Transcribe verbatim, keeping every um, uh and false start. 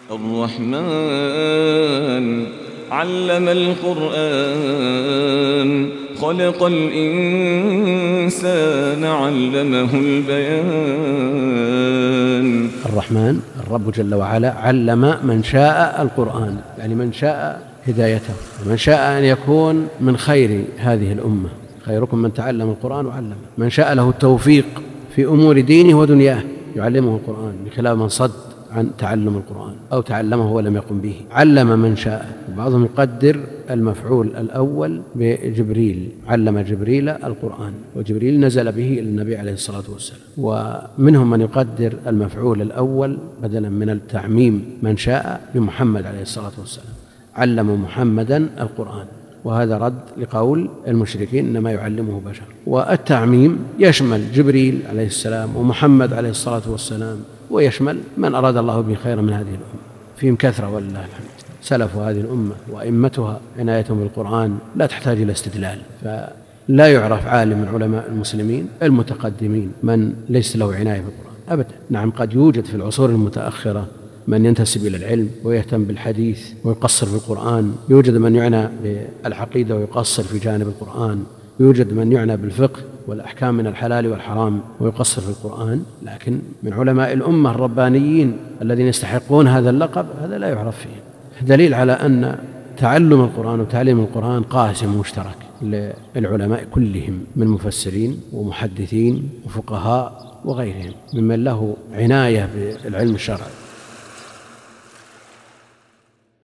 الرحمن علم القرآن خلق الإنسان علمه البيان. الرحمن الرب جل وعلا علم من شاء القرآن، يعني من شاء هدايته، ومن شاء أن يكون من خير هذه الأمة. خيركم من تعلم القرآن وعلمه. من شاء له التوفيق في أمور دينه ودنياه يعلمه القرآن، بخلاف من صد عن تعلم القرآن أو تعلمه ولم يقم به. علم من شاء. بعضهم يقدر المفعول الأول بجبريل، علم جبريل القرآن، وجبريل نزل به إلى النبي عليه الصلاة والسلام. ومنهم من يقدر المفعول الأول بدلا من التعميم من شاء بمحمد عليه الصلاة والسلام، علم محمدا القرآن، وهذا رد لقول المشركين إنما يعلمه بشر. والتعميم يشمل جبريل عليه السلام ومحمد عليه الصلاة والسلام، ويشمل من أراد الله به خيرا من هذه الأمة. فيهم كثرة ولله الحمد. سلف هذه الأمة وأئمتها عنايتهم بالقرآن لا تحتاج إلى استدلال، فلا يعرف عالم من علماء المسلمين المتقدمين من ليس له عناية بالقرآن أبدا. نعم، قد يوجد في العصور المتأخرة من ينتسب إلى العلم ويهتم بالحديث ويقصر في القرآن، يوجد من يعنى بالعقيدة ويقصر في جانب القرآن، يوجد من يعنى بالفقه والأحكام من الحلال والحرام ويقصر في القرآن، لكن من علماء الأمة الربانيين الذين يستحقون هذا اللقب هذا لا يعرف فيه. دليل على أن تعلم القرآن وتعليم القرآن قاسم مشترك للعلماء كلهم من مفسرين ومحدثين وفقهاء وغيرهم ممن له عناية بالعلم الشرعي.